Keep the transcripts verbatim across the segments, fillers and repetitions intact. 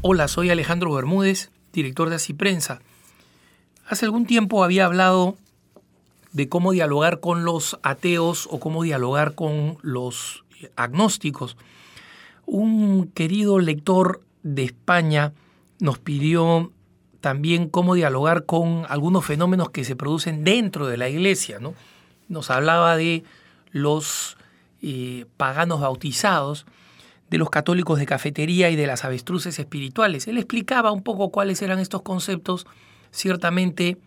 Hola, soy Alejandro Bermúdez, director de Así Prensa. Hace algún tiempo había hablado de cómo dialogar con los ateos o cómo dialogar con los agnósticos. Un querido lector de España nos pidió también cómo dialogar con algunos fenómenos que se producen dentro de la iglesia, ¿no? Nos hablaba de los eh, paganos bautizados, de los católicos de cafetería y de las avestruces espirituales. Él explicaba un poco cuáles eran estos conceptos. Ciertamente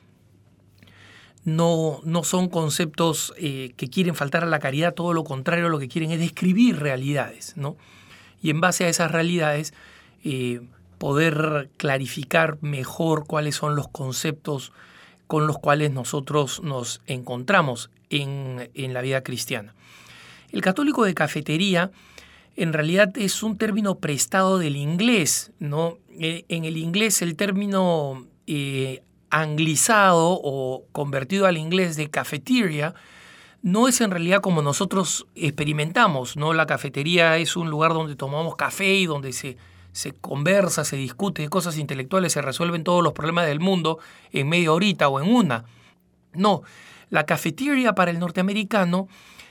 no, no son conceptos eh, que quieren faltar a la caridad, todo lo contrario, lo que quieren es describir realidades, ¿no? Y en base a esas realidades eh, poder clarificar mejor cuáles son los conceptos con los cuales nosotros nos encontramos en, en la vida cristiana. El católico de cafetería en realidad es un término prestado del inglés, ¿no? En el inglés el término eh, anglizado o convertido al inglés de cafeteria no es en realidad como nosotros experimentamos, ¿no? La cafetería es un lugar donde tomamos café y donde se, se conversa, se discute de cosas intelectuales, se resuelven todos los problemas del mundo en media horita o en una. No, la cafeteria para el norteamericano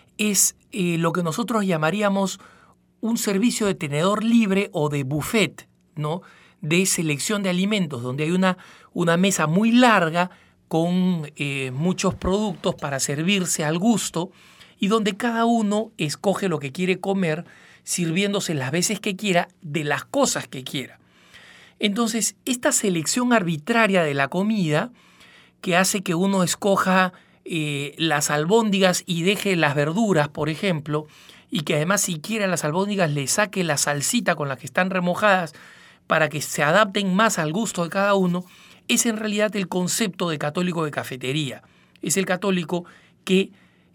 es eh, lo que nosotros llamaríamos un servicio de tenedor libre o de buffet, ¿no? De selección de alimentos, donde hay una, una mesa muy larga con eh, muchos productos para servirse al gusto y donde cada uno escoge lo que quiere comer, sirviéndose las veces que quiera de las cosas que quiera. Entonces, esta selección arbitraria de la comida que hace que uno escoja eh, las albóndigas y deje las verduras, por ejemplo, y que además si quiere a las albóndigas le saque la salsita con la que están remojadas para que se adapten más al gusto de cada uno, es en realidad el concepto de católico de cafetería. Es el católico que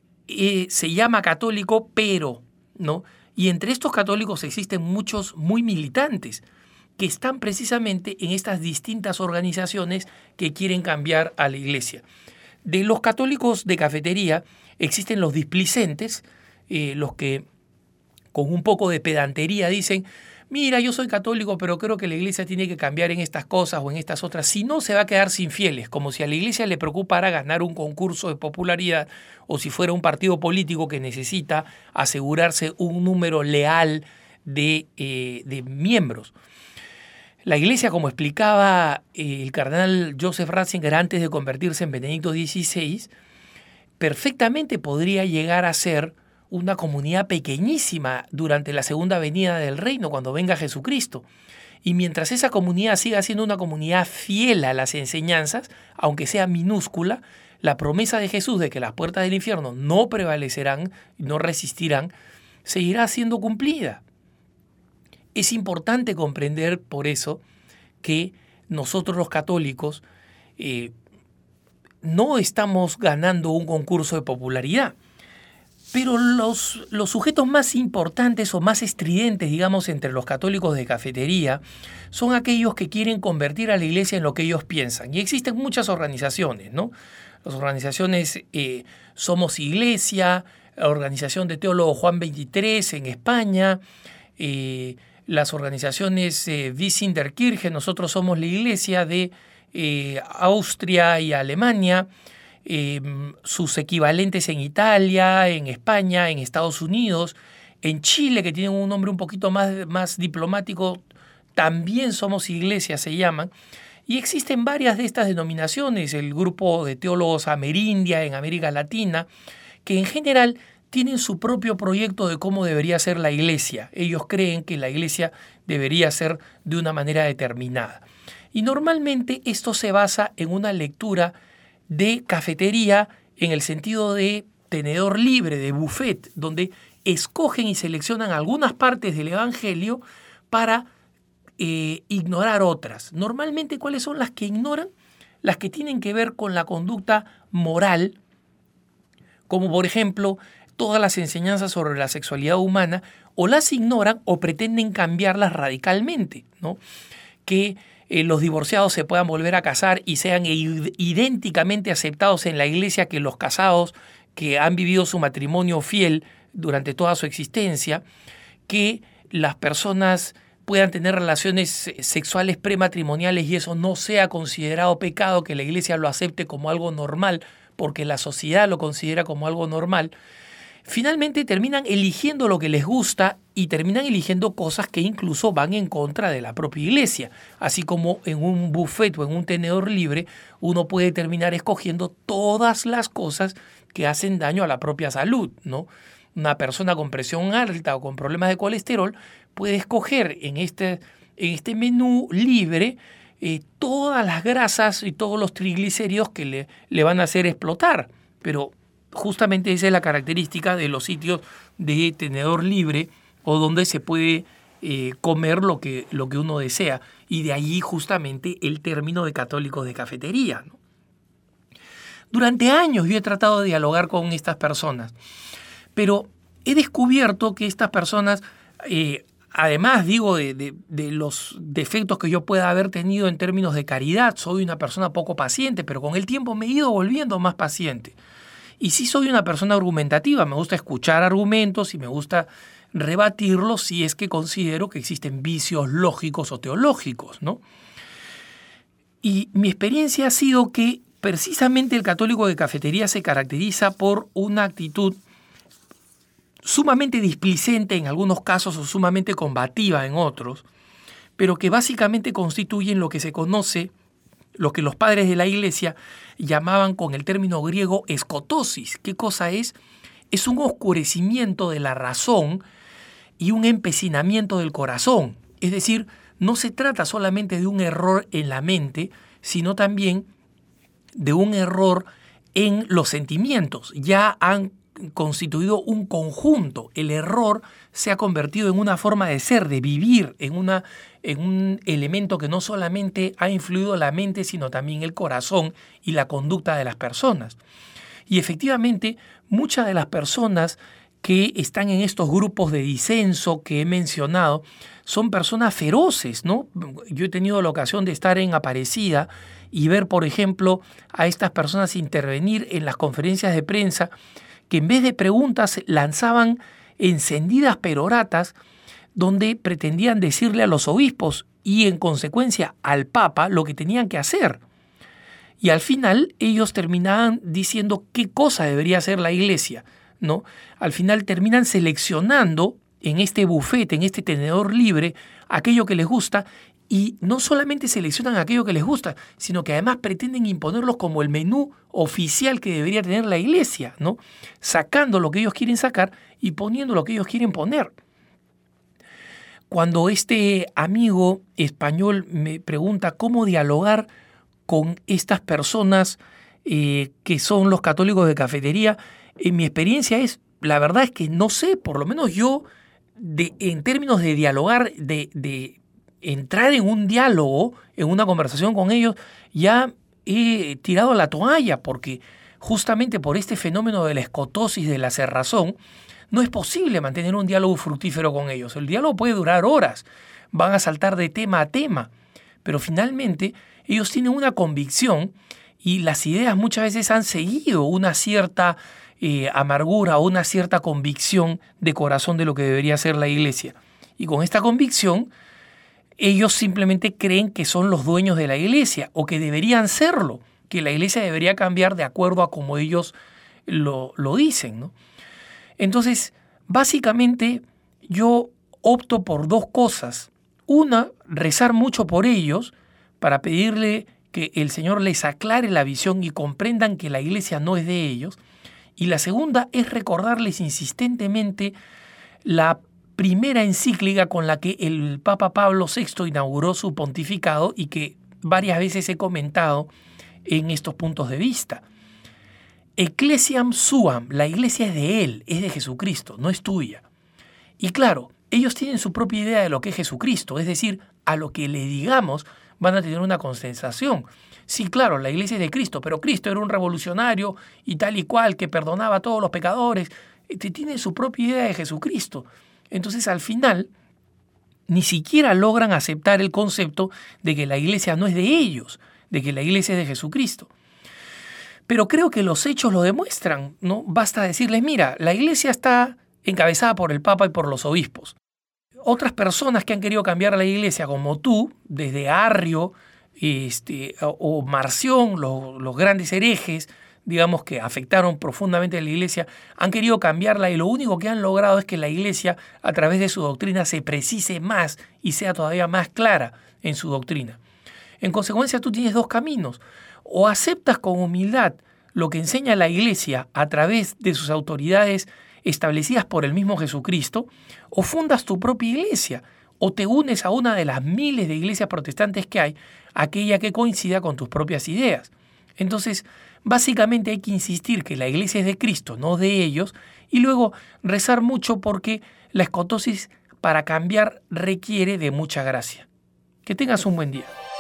eh, se llama católico, pero, ¿no? Y entre estos católicos existen muchos muy militantes que están precisamente en estas distintas organizaciones que quieren cambiar a la iglesia. De los católicos de cafetería existen los displicentes, Eh, los que con un poco de pedantería dicen, mira, yo soy católico, pero creo que la iglesia tiene que cambiar en estas cosas o en estas otras, si no se va a quedar sin fieles, como si a la iglesia le preocupara ganar un concurso de popularidad o si fuera un partido político que necesita asegurarse un número leal de, eh, de miembros. La iglesia, como explicaba eh, el cardenal Joseph Ratzinger antes de convertirse en Benedicto dieciséis, perfectamente podría llegar a ser una comunidad pequeñísima durante la segunda venida del reino, cuando venga Jesucristo. Y mientras esa comunidad siga siendo una comunidad fiel a las enseñanzas, aunque sea minúscula, la promesa de Jesús de que las puertas del infierno no prevalecerán, no resistirán, seguirá siendo cumplida. Es importante comprender por eso que nosotros los católicos eh, no estamos ganando un concurso de popularidad. Pero los, los sujetos más importantes o más estridentes, digamos, entre los católicos de cafetería, son aquellos que quieren convertir a la iglesia en lo que ellos piensan. Y existen muchas organizaciones, ¿no? Las organizaciones eh, Somos Iglesia, la Organización de Teólogo Juan veintitrés en España, eh, las organizaciones eh, Wir sind der Kirche, Nosotros Somos la Iglesia de eh, Austria y Alemania, Eh, sus equivalentes en Italia, en España, en Estados Unidos, en Chile, que tienen un nombre un poquito más, más diplomático, también Somos Iglesia se llaman, y existen varias de estas denominaciones, el grupo de teólogos Amerindia en América Latina, que en general tienen su propio proyecto de cómo debería ser la iglesia. Ellos creen que la iglesia debería ser de una manera determinada. Y normalmente esto se basa en una lectura de cafetería en el sentido de tenedor libre, de buffet, donde escogen y seleccionan algunas partes del Evangelio para eh, ignorar otras. Normalmente, ¿cuáles son las que ignoran? Las que tienen que ver con la conducta moral, como por ejemplo todas las enseñanzas sobre la sexualidad humana, o las ignoran o pretenden cambiarlas radicalmente, ¿no? Que Eh, los divorciados se puedan volver a casar y sean idénticamente aceptados en la iglesia que los casados que han vivido su matrimonio fiel durante toda su existencia, que las personas puedan tener relaciones sexuales prematrimoniales y eso no sea considerado pecado, que la iglesia lo acepte como algo normal, porque la sociedad lo considera como algo normal, finalmente terminan eligiendo lo que les gusta y terminan eligiendo cosas que incluso van en contra de la propia iglesia. Así como en un buffet o en un tenedor libre, uno puede terminar escogiendo todas las cosas que hacen daño a la propia salud, ¿no? Una persona con presión alta o con problemas de colesterol puede escoger en este, en este menú libre eh, todas las grasas y todos los triglicéridos que le, le van a hacer explotar. Pero justamente esa es la característica de los sitios de tenedor libre o donde se puede eh, comer lo que, lo que uno desea. Y de allí justamente el término de católicos de cafetería, ¿no? Durante años yo he tratado de dialogar con estas personas, pero he descubierto que estas personas, eh, además digo de, de, de los defectos que yo pueda haber tenido en términos de caridad, soy una persona poco paciente, pero con el tiempo me he ido volviendo más paciente. Y sí soy una persona argumentativa, me gusta escuchar argumentos y me gusta rebatirlos si es que considero que existen vicios lógicos o teológicos, ¿no? Y mi experiencia ha sido que precisamente el católico de cafetería se caracteriza por una actitud sumamente displicente en algunos casos o sumamente combativa en otros, pero que básicamente constituyen lo que se conoce, lo que los padres de la iglesia llamaban con el término griego escotosis. ¿Qué cosa es? Es un oscurecimiento de la razón y un empecinamiento del corazón. Es decir, no se trata solamente de un error en la mente, sino también de un error en los sentimientos. Ya han constituido un conjunto. El error se ha convertido en una forma de ser, de vivir, en, una, en un elemento que no solamente ha influido la mente, sino también el corazón y la conducta de las personas. Y efectivamente, muchas de las personas que están en estos grupos de disenso que he mencionado son personas feroces, ¿no? Yo he tenido la ocasión de estar en Aparecida y ver, por ejemplo, a estas personas intervenir en las conferencias de prensa que en vez de preguntas lanzaban encendidas peroratas donde pretendían decirle a los obispos y en consecuencia al Papa lo que tenían que hacer. Y al final ellos terminaban diciendo qué cosa debería hacer la iglesia, ¿no? Al final terminan seleccionando en este buffet, en este tenedor libre, aquello que les gusta. Y no solamente seleccionan aquello que les gusta, sino que además pretenden imponerlos como el menú oficial que debería tener la iglesia, ¿no? Sacando lo que ellos quieren sacar y poniendo lo que ellos quieren poner. Cuando este amigo español me pregunta cómo dialogar con estas personas eh, que son los católicos de cafetería, en mi experiencia es, la verdad es que no sé, por lo menos yo, de, en términos de dialogar, de... de entrar en un diálogo, en una conversación con ellos, ya he tirado la toalla porque justamente por este fenómeno de la escotosis, de la cerrazón, no es posible mantener un diálogo fructífero con ellos. El diálogo puede durar horas, van a saltar de tema a tema, pero finalmente ellos tienen una convicción y las ideas muchas veces han seguido una cierta eh, amargura o una cierta convicción de corazón de lo que debería ser la iglesia. Y con esta convicción, ellos simplemente creen que son los dueños de la iglesia o que deberían serlo, que la iglesia debería cambiar de acuerdo a como ellos lo, lo dicen, ¿no? Entonces, básicamente yo opto por dos cosas. Una, rezar mucho por ellos para pedirle que el Señor les aclare la visión y comprendan que la iglesia no es de ellos. Y la segunda es recordarles insistentemente la primera encíclica con la que el Papa Pablo sexto inauguró su pontificado y que varias veces he comentado en estos puntos de vista. Ecclesiam suam, la iglesia es de él, es de Jesucristo, no es tuya. Y claro, ellos tienen su propia idea de lo que es Jesucristo, es decir, a lo que le digamos van a tener una consensación. Sí, claro, la iglesia es de Cristo, pero Cristo era un revolucionario y tal y cual que perdonaba a todos los pecadores. Tienen su propia idea de Jesucristo. Entonces, al final, ni siquiera logran aceptar el concepto de que la iglesia no es de ellos, de que la iglesia es de Jesucristo. Pero creo que los hechos lo demuestran, ¿no? Basta decirles, mira, la iglesia está encabezada por el Papa y por los obispos. otras personas que han querido cambiar la iglesia, como tú, desde Arrio este, o, o Marción, los, los grandes herejes, digamos, que afectaron profundamente a la iglesia, han querido cambiarla y lo único que han logrado es que la iglesia, a través de su doctrina, se precise más y sea todavía más clara en su doctrina. En consecuencia, tú tienes dos caminos. O aceptas con humildad lo que enseña la iglesia a través de sus autoridades establecidas por el mismo Jesucristo, o fundas tu propia iglesia, o te unes a una de las miles de iglesias protestantes que hay, aquella que coincida con tus propias ideas. Entonces, básicamente hay que insistir que la iglesia es de Cristo, no de ellos, y luego rezar mucho porque la escotosis para cambiar requiere de mucha gracia. Que tengas un buen día.